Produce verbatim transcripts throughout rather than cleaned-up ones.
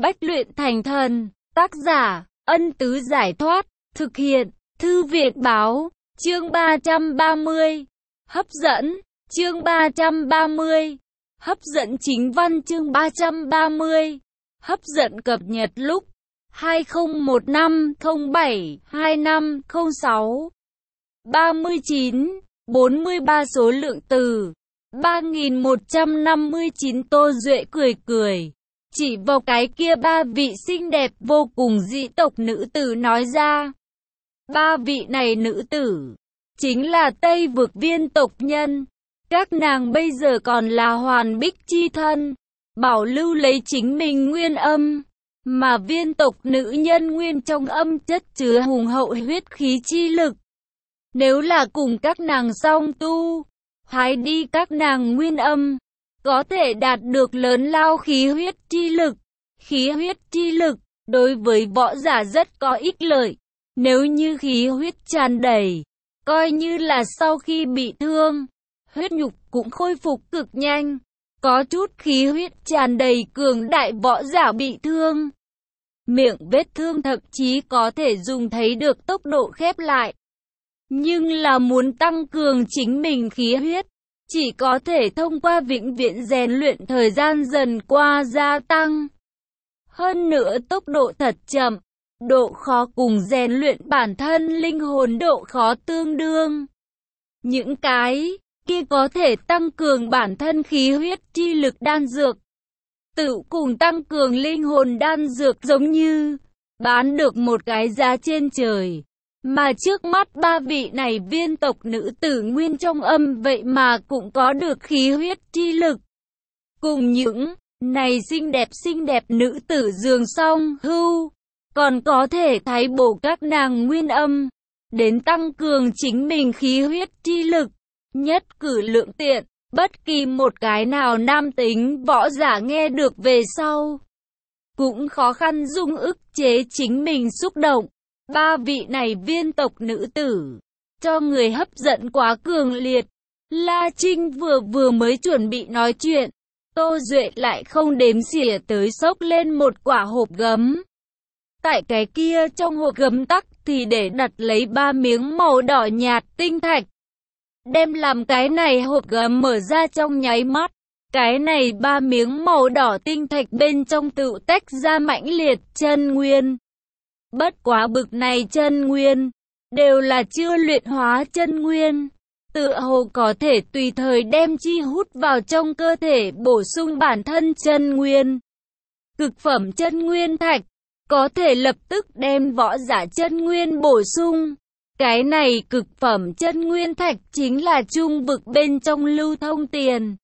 Bách luyện thành thần. Tác giả, Ân Tứ Giải Thoát. Thực hiện, Thư viện Báo. Chương ba trăm ba mươi. Hấp dẫn. Chương ba trăm ba mươi. Hấp dẫn chính văn. Chương ba trăm ba mươi. Hấp dẫn cập nhật lúc hai không một năm không bảy hai năm không sáu. ba mươi chín, bốn mươi ba số lượng từ ba nghìn một trăm năm mươi chín. Tô Duệ cười cười, chỉ vào cái kia ba vị xinh đẹp vô cùng dị tộc nữ tử nói ra. Ba vị này nữ tử chính là Tây Vực viên tộc nhân. Các nàng bây giờ còn là hoàn bích chi thân, bảo lưu lấy chính mình nguyên âm, mà viên tộc nữ nhân nguyên trong âm chất chứa hùng hậu huyết khí chi lực. Nếu là cùng các nàng song tu, hái đi các nàng nguyên âm, có thể đạt được lớn lao khí huyết chi lực. Khí huyết chi lực đối với võ giả rất có ích lợi. Nếu như khí huyết tràn đầy, coi như là sau khi bị thương, huyết nhục cũng khôi phục cực nhanh. Có chút khí huyết tràn đầy cường đại võ giả bị thương, miệng vết thương thậm chí có thể dùng thấy được tốc độ khép lại. Nhưng là muốn tăng cường chính mình khí huyết, chỉ có thể thông qua vĩnh viễn rèn luyện, thời gian dần qua gia tăng. Hơn nữa tốc độ thật chậm, độ khó cùng rèn luyện bản thân linh hồn độ khó tương đương. Những cái kia có thể tăng cường bản thân khí huyết chi lực đan dược, tự cùng tăng cường linh hồn đan dược giống như bán được một cái giá trên trời. Mà trước mắt ba vị này viên tộc nữ tử nguyên trong âm vậy mà cũng có được khí huyết chi lực. Cùng những này xinh đẹp xinh đẹp nữ tử dường song hưu, còn có thể thay bổ các nàng nguyên âm, đến tăng cường chính mình khí huyết chi lực. Nhất cử lượng tiện, bất kỳ một cái nào nam tính võ giả nghe được về sau, cũng khó khăn dung ức chế chính mình xúc động. Ba vị này viên tộc nữ tử, cho người hấp dẫn quá cường liệt. La Trinh vừa vừa mới chuẩn bị nói chuyện, Tô Duệ lại không đếm xỉa tới xốc lên một quả hộp gấm. Tại cái kia trong hộp gấm tắc thì để đặt lấy ba miếng màu đỏ nhạt tinh thạch. Đem làm cái này hộp gấm mở ra trong nháy mắt, cái này ba miếng màu đỏ tinh thạch bên trong tự tách ra mãnh liệt chân nguyên. Bất quá bực này chân nguyên, đều là chưa luyện hóa chân nguyên, tựa hồ có thể tùy thời đem chi hút vào trong cơ thể bổ sung bản thân chân nguyên. Cực phẩm chân nguyên thạch, có thể lập tức đem võ giả chân nguyên bổ sung. Cái này cực phẩm chân nguyên thạch chính là trung vực bên trong lưu thông tiền.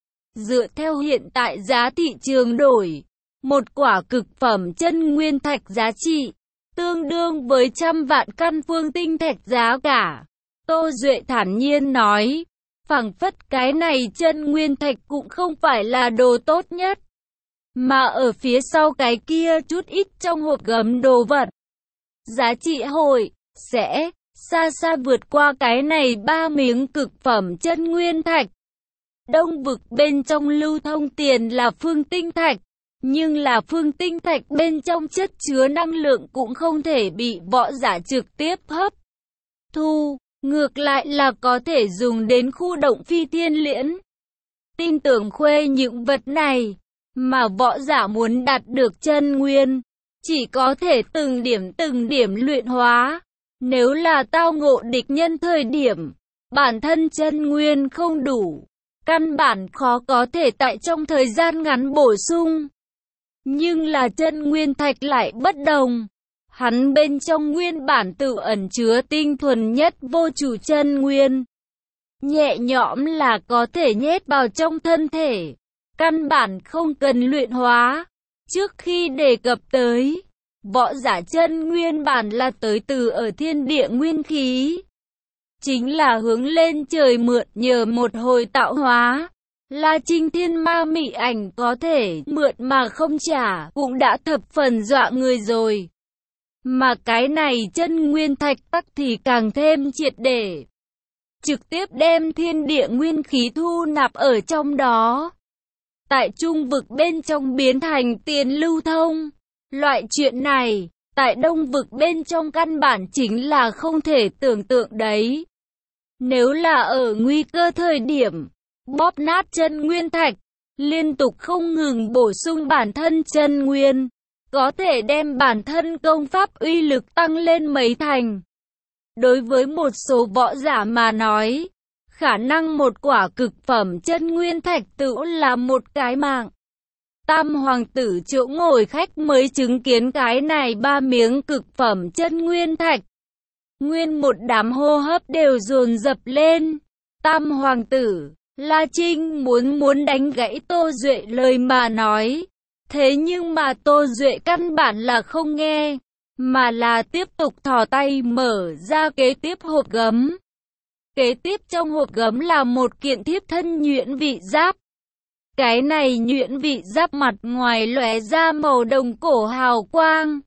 Dựa theo hiện tại giá thị trường đổi, một quả cực phẩm chân nguyên thạch giá trị tương đương với trăm vạn căn phương tinh thạch giá cả. Tô Duệ thản nhiên nói, phảng phất cái này chân nguyên thạch cũng không phải là đồ tốt nhất, mà ở phía sau cái kia chút ít trong hộp gấm đồ vật, giá trị hội sẽ xa xa vượt qua cái này ba miếng cực phẩm chân nguyên thạch. Đông vực bên trong lưu thông tiền là phương tinh thạch, nhưng là phương tinh thạch bên trong chất chứa năng lượng cũng không thể bị võ giả trực tiếp hấp thu, ngược lại là có thể dùng đến khu động phi thiên liễn. Tin tưởng khuê những vật này, mà võ giả muốn đạt được chân nguyên, chỉ có thể từng điểm từng điểm luyện hóa. Nếu là tao ngộ địch nhân thời điểm, bản thân chân nguyên không đủ, căn bản khó có thể tại trong thời gian ngắn bổ sung. Nhưng là chân nguyên thạch lại bất đồng. Hắn bên trong nguyên bản tự ẩn chứa tinh thuần nhất vô chủ chân nguyên. Nhẹ nhõm là có thể nhét vào trong thân thể. Căn bản không cần luyện hóa. Trước khi đề cập tới, võ giả chân nguyên bản là tới từ ở thiên địa nguyên khí. Chính là hướng lên trời mượn nhờ một hồi tạo hóa. La Trinh thiên ma mị ảnh có thể mượn mà không trả cũng đã thập phần dọa người rồi. Mà cái này chân nguyên thạch tắc thì càng thêm triệt để. Trực tiếp đem thiên địa nguyên khí thu nạp ở trong đó. Tại trung vực bên trong biến thành tiền lưu thông. Loại chuyện này, tại Đông Vực bên trong căn bản chính là không thể tưởng tượng đấy. Nếu là ở nguy cơ thời điểm, bóp nát chân nguyên thạch, liên tục không ngừng bổ sung bản thân chân nguyên, có thể đem bản thân công pháp uy lực tăng lên mấy thành. Đối với một số võ giả mà nói, khả năng một quả cực phẩm chân nguyên thạch tựu là một cái mạng. Tam hoàng tử chỗ ngồi khách mới chứng kiến cái này ba miếng cực phẩm chân nguyên thạch. Nguyên một đám hô hấp đều dồn dập lên. Tam hoàng tử, La Trinh muốn muốn đánh gãy Tô Duệ lời mà nói. Thế nhưng mà Tô Duệ căn bản là không nghe, mà là tiếp tục thò tay mở ra kế tiếp hộp gấm. Kế tiếp trong hộp gấm là một kiện thiếp thân nhuyễn vị giáp. Cái này nhuyễn vị giáp mặt ngoài lóe ra màu đồng cổ hào quang.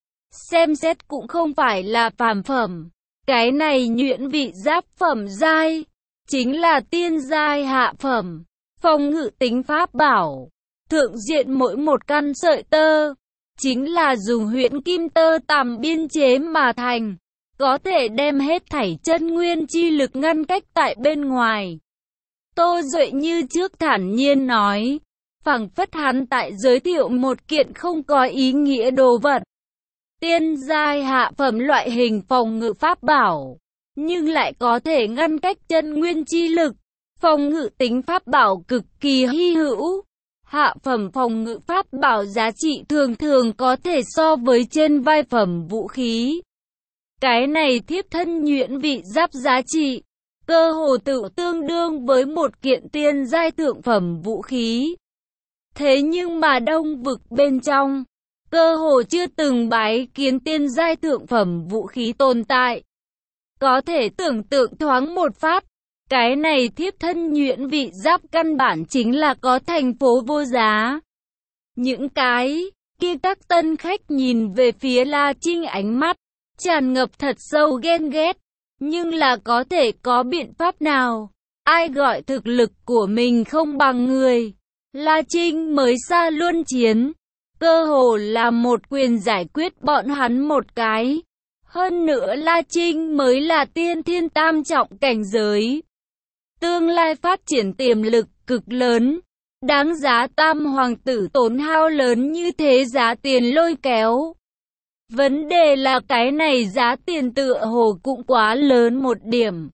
Xem xét cũng không phải là phàm phẩm. Cái này nhuyễn vị giáp phẩm giai, chính là tiên giai hạ phẩm, phòng ngự tính pháp bảo. Thượng diện mỗi một căn sợi tơ, chính là dùng huyễn kim tơ tằm biên chế mà thành, có thể đem hết thảy chân nguyên chi lực ngăn cách tại bên ngoài. Tô Duệ như trước thản nhiên nói, phảng phất hắn tại giới thiệu một kiện không có ý nghĩa đồ vật. Tiên giai hạ phẩm loại hình phòng ngự pháp bảo, nhưng lại có thể ngăn cách chân nguyên chi lực, phòng ngự tính pháp bảo cực kỳ hy hữu. Hạ phẩm phòng ngự pháp bảo giá trị thường thường có thể so với trên vai phẩm vũ khí. Cái này thiếp thân nhuyễn vị giáp giá trị, cơ hồ tự tương đương với một kiện tiên giai thượng phẩm vũ khí. Thế nhưng mà Đông Vực bên trong, cơ hồ chưa từng bái kiến tiên giai thượng phẩm vũ khí tồn tại. Có thể tưởng tượng thoáng một phát, cái này thiếp thân nhuyễn vị giáp căn bản chính là có thành phố vô giá. Những cái kia các tân khách nhìn về phía La Trinh ánh mắt tràn ngập thật sâu ghen ghét, nhưng là có thể có biện pháp nào? Ai gọi thực lực của mình không bằng người? La Trinh mới xa luân chiến, cơ hồ là một quyền giải quyết bọn hắn một cái. Hơn nữa La Trinh mới là tiên thiên tam trọng cảnh giới. Tương lai phát triển tiềm lực cực lớn, đáng giá tam hoàng tử tốn hao lớn như thế giá tiền lôi kéo. Vấn đề là cái này giá tiền tựa hồ cũng quá lớn một điểm.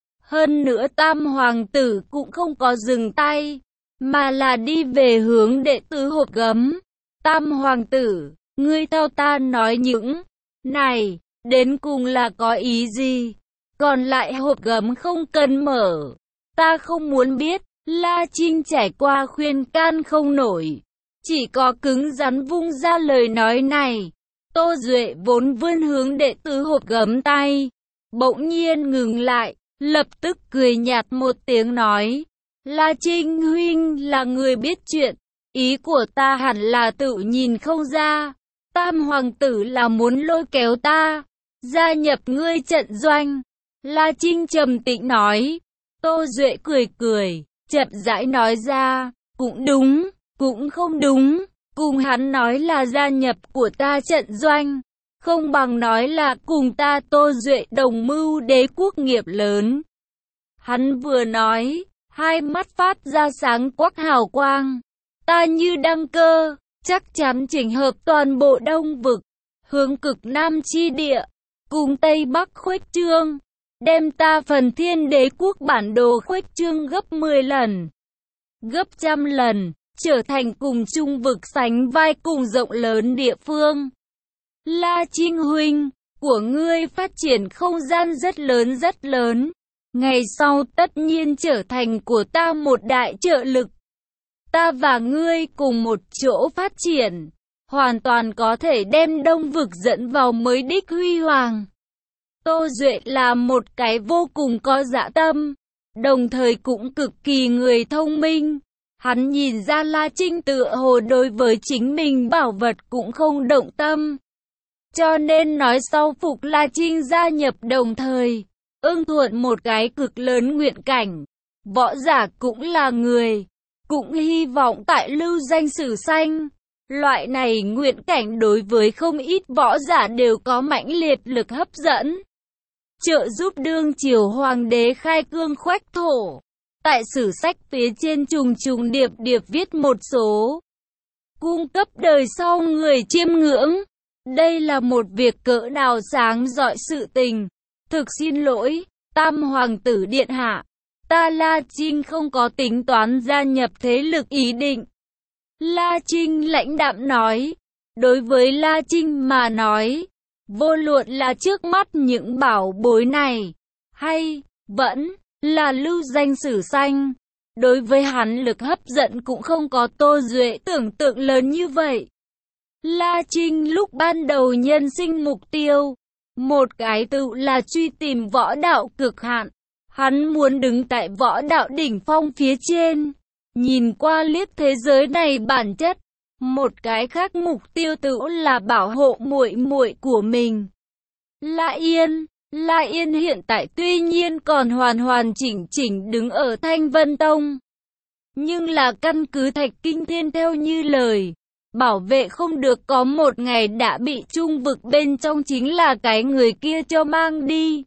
Hơn nữa tam hoàng tử cũng không có dừng tay, mà là đi về hướng đệ tử hộp gấm. Tam hoàng tử, ngươi theo ta nói những này, đến cùng là có ý gì? Còn lại hộp gấm không cần mở. Ta không muốn biết. La Trinh trải qua khuyên can không nổi, chỉ có cứng rắn vung ra lời nói này. Tô Duệ vốn vươn hướng đệ tử hộp gấm tay, bỗng nhiên ngừng lại, lập tức cười nhạt một tiếng nói, La Trinh huynh là người biết chuyện, ý của ta hẳn là tự nhìn không ra. Tam hoàng tử là muốn lôi kéo ta gia nhập ngươi trận doanh. La Trinh trầm tĩnh nói. Tô Duệ cười cười, chậm rãi nói ra, cũng đúng, cũng không đúng, cùng hắn nói là gia nhập của ta trận doanh, không bằng nói là cùng ta Tô Duệ đồng mưu đế quốc nghiệp lớn. Hắn vừa nói, hai mắt phát ra sáng quắc hào quang, ta như đăng cơ, chắc chắn chỉnh hợp toàn bộ Đông Vực, hướng cực Nam chi địa, cùng Tây Bắc khuếch trương. Đem ta phần thiên đế quốc bản đồ khuếch trương gấp mười lần, gấp trăm lần, trở thành cùng Trung Vực sánh vai cùng rộng lớn địa phương. La Trinh huynh, của ngươi phát triển không gian rất lớn rất lớn. Ngày sau tất nhiên trở thành của ta một đại trợ lực. Ta và ngươi cùng một chỗ phát triển, hoàn toàn có thể đem Đông Vực dẫn vào mới đích huy hoàng. Tô Duệ là một cái vô cùng có dã tâm, đồng thời cũng cực kỳ người thông minh. Hắn nhìn ra La Trinh tựa hồ đối với chính mình bảo vật cũng không động tâm. Cho nên nói sau phục La Trinh gia nhập đồng thời, ưng thuận một cái cực lớn nguyện cảnh. Võ giả cũng là người, cũng hy vọng tại lưu danh sử xanh. Loại này nguyện cảnh đối với không ít võ giả đều có mãnh liệt lực hấp dẫn. Trợ giúp đương triều hoàng đế khai cương khoách thổ. Tại sử sách phía trên trùng trùng điệp điệp viết một số. Cung cấp đời sau người chiêm ngưỡng. Đây là một việc cỡ nào sáng rọi sự tình. Thực xin lỗi, Tam Hoàng tử Điện Hạ. Ta La Trinh không có tính toán gia nhập thế lực ý định. La Trinh lãnh đạm nói. Đối với La Trinh mà nói, vô luận là trước mắt những bảo bối này, hay vẫn là lưu danh sử xanh, đối với hắn lực hấp dẫn cũng không có Tô Duệ tưởng tượng lớn như vậy. La Trinh lúc ban đầu nhân sinh mục tiêu, một cái tự là truy tìm võ đạo cực hạn. Hắn muốn đứng tại võ đạo đỉnh phong phía trên, nhìn qua liếc thế giới này bản chất. Một cái khác mục tiêu tự là bảo hộ muội muội của mình. La Yên, La Yên hiện tại tuy nhiên còn hoàn hoàn chỉnh chỉnh đứng ở Thanh Vân Tông, nhưng là căn cứ Thạch Kinh Thiên theo như lời, bảo vệ không được có một ngày đã bị trung vực bên trong chính là cái người kia cho mang đi.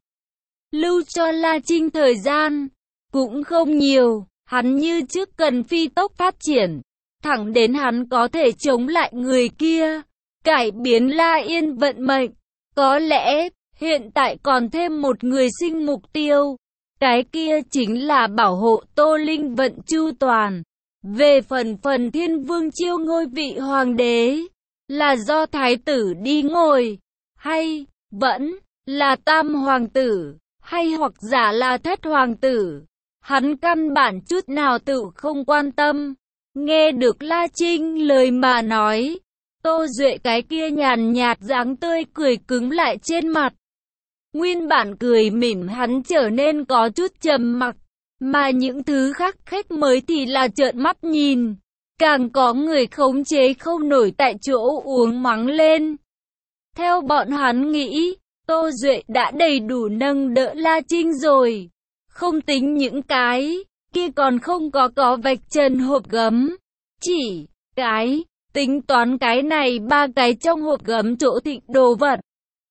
Lưu cho La Trinh thời gian cũng không nhiều, hắn như trước cần phi tốc phát triển, thẳng đến hắn có thể chống lại người kia, cải biến La Yên vận mệnh. Có lẽ hiện tại còn thêm một người sinh mục tiêu, cái kia chính là bảo hộ Tô Linh vận chu toàn. Về phần phần Thiên Vương chiêu ngôi vị hoàng đế, là do thái tử đi ngồi, hay vẫn là tam hoàng tử, hay hoặc giả là thất hoàng tử, hắn căn bản chút nào tự không quan tâm. Nghe được La Trinh lời mà nói, Tô Duệ cái kia nhàn nhạt dáng tươi cười cứng lại trên mặt. Nguyên bản cười mỉm hắn trở nên có chút trầm mặc, mà những thứ khác khách mới thì là trợn mắt nhìn. Càng có người khống chế không nổi tại chỗ uống mắng lên. Theo bọn hắn nghĩ, Tô Duệ đã đầy đủ nâng đỡ La Trinh rồi. Không tính những cái kia còn không có có vạch trần hộp gấm. Chỉ cái tính toán cái này ba cái trong hộp gấm chỗ thịnh đồ vật.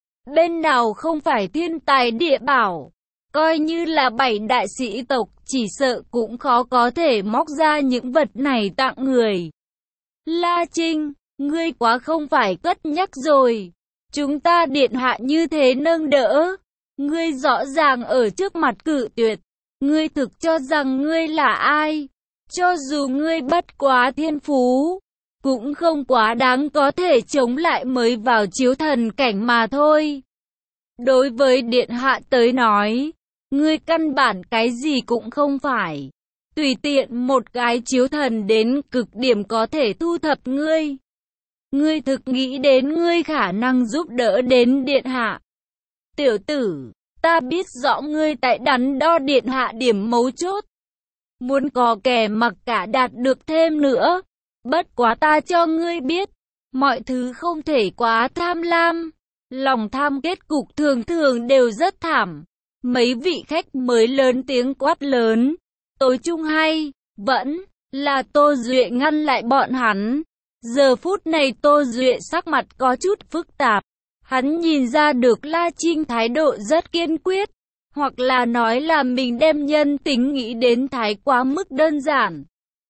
Bên nào không phải thiên tài địa bảo, coi như là bảy đại sĩ tộc chỉ sợ cũng khó có thể móc ra những vật này tặng người. La Trinh, ngươi quá không phải cất nhắc rồi. Chúng ta điện hạ như thế nâng đỡ, ngươi rõ ràng ở trước mặt cự tuyệt. Ngươi thực cho rằng ngươi là ai? Cho dù ngươi bất quá thiên phú, cũng không quá đáng có thể chống lại mới vào chiếu thần cảnh mà thôi. Đối với điện hạ tới nói, ngươi căn bản cái gì cũng không phải. Tùy tiện một cái chiếu thần đến cực điểm có thể thu thập ngươi. Ngươi thực nghĩ đến ngươi khả năng giúp đỡ đến điện hạ. Tiểu tử, ta biết rõ ngươi tại đắn đo điện hạ điểm mấu chốt. Muốn có kẻ mặc cả đạt được thêm nữa. Bất quá ta cho ngươi biết, mọi thứ không thể quá tham lam. Lòng tham kết cục thường thường đều rất thảm. Mấy vị khách mới lớn tiếng quát lớn. Tối chung hay, vẫn là Tô Duệ ngăn lại bọn hắn. Giờ phút này Tô Duệ sắc mặt có chút phức tạp. Hắn nhìn ra được La Trinh thái độ rất kiên quyết. Hoặc là nói là mình đem nhân tính nghĩ đến thái quá mức đơn giản.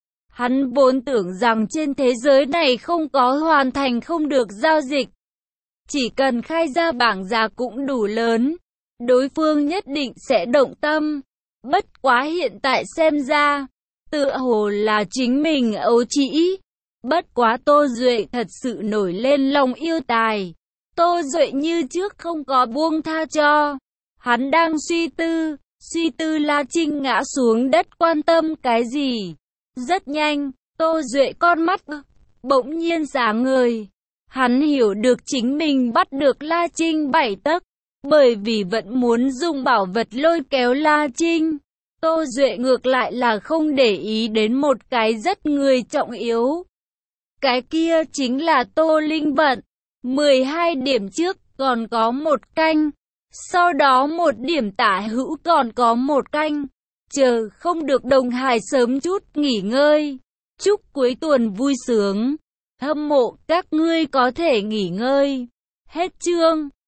Hắn vốn tưởng rằng trên thế giới này không có hoàn thành không được giao dịch. Chỉ cần khai ra bảng giá cũng đủ lớn, đối phương nhất định sẽ động tâm. Bất quá hiện tại xem ra, tựa hồ là chính mình ấu trĩ. Bất quá Tô Duệ thật sự nổi lên lòng yêu tài. Tô Duệ như trước không có buông tha cho. Hắn đang suy tư, suy tư La Trinh ngã xuống đất quan tâm cái gì. Rất nhanh, Tô Duệ con mắt bỗng nhiên sáng ngời. Hắn hiểu được chính mình bắt được La Trinh bảy tấc, bởi vì vẫn muốn dùng bảo vật lôi kéo La Trinh. Tô Duệ ngược lại là không để ý đến một cái rất người trọng yếu. Cái kia chính là Tô Linh vận. mười hai điểm trước còn có một canh, sau đó một điểm tả hữu còn có một canh. Chờ không được Đồng Hải sớm chút nghỉ ngơi. Chúc cuối tuần vui sướng. hâm mộ, các ngươi có thể nghỉ ngơi. Hết chương.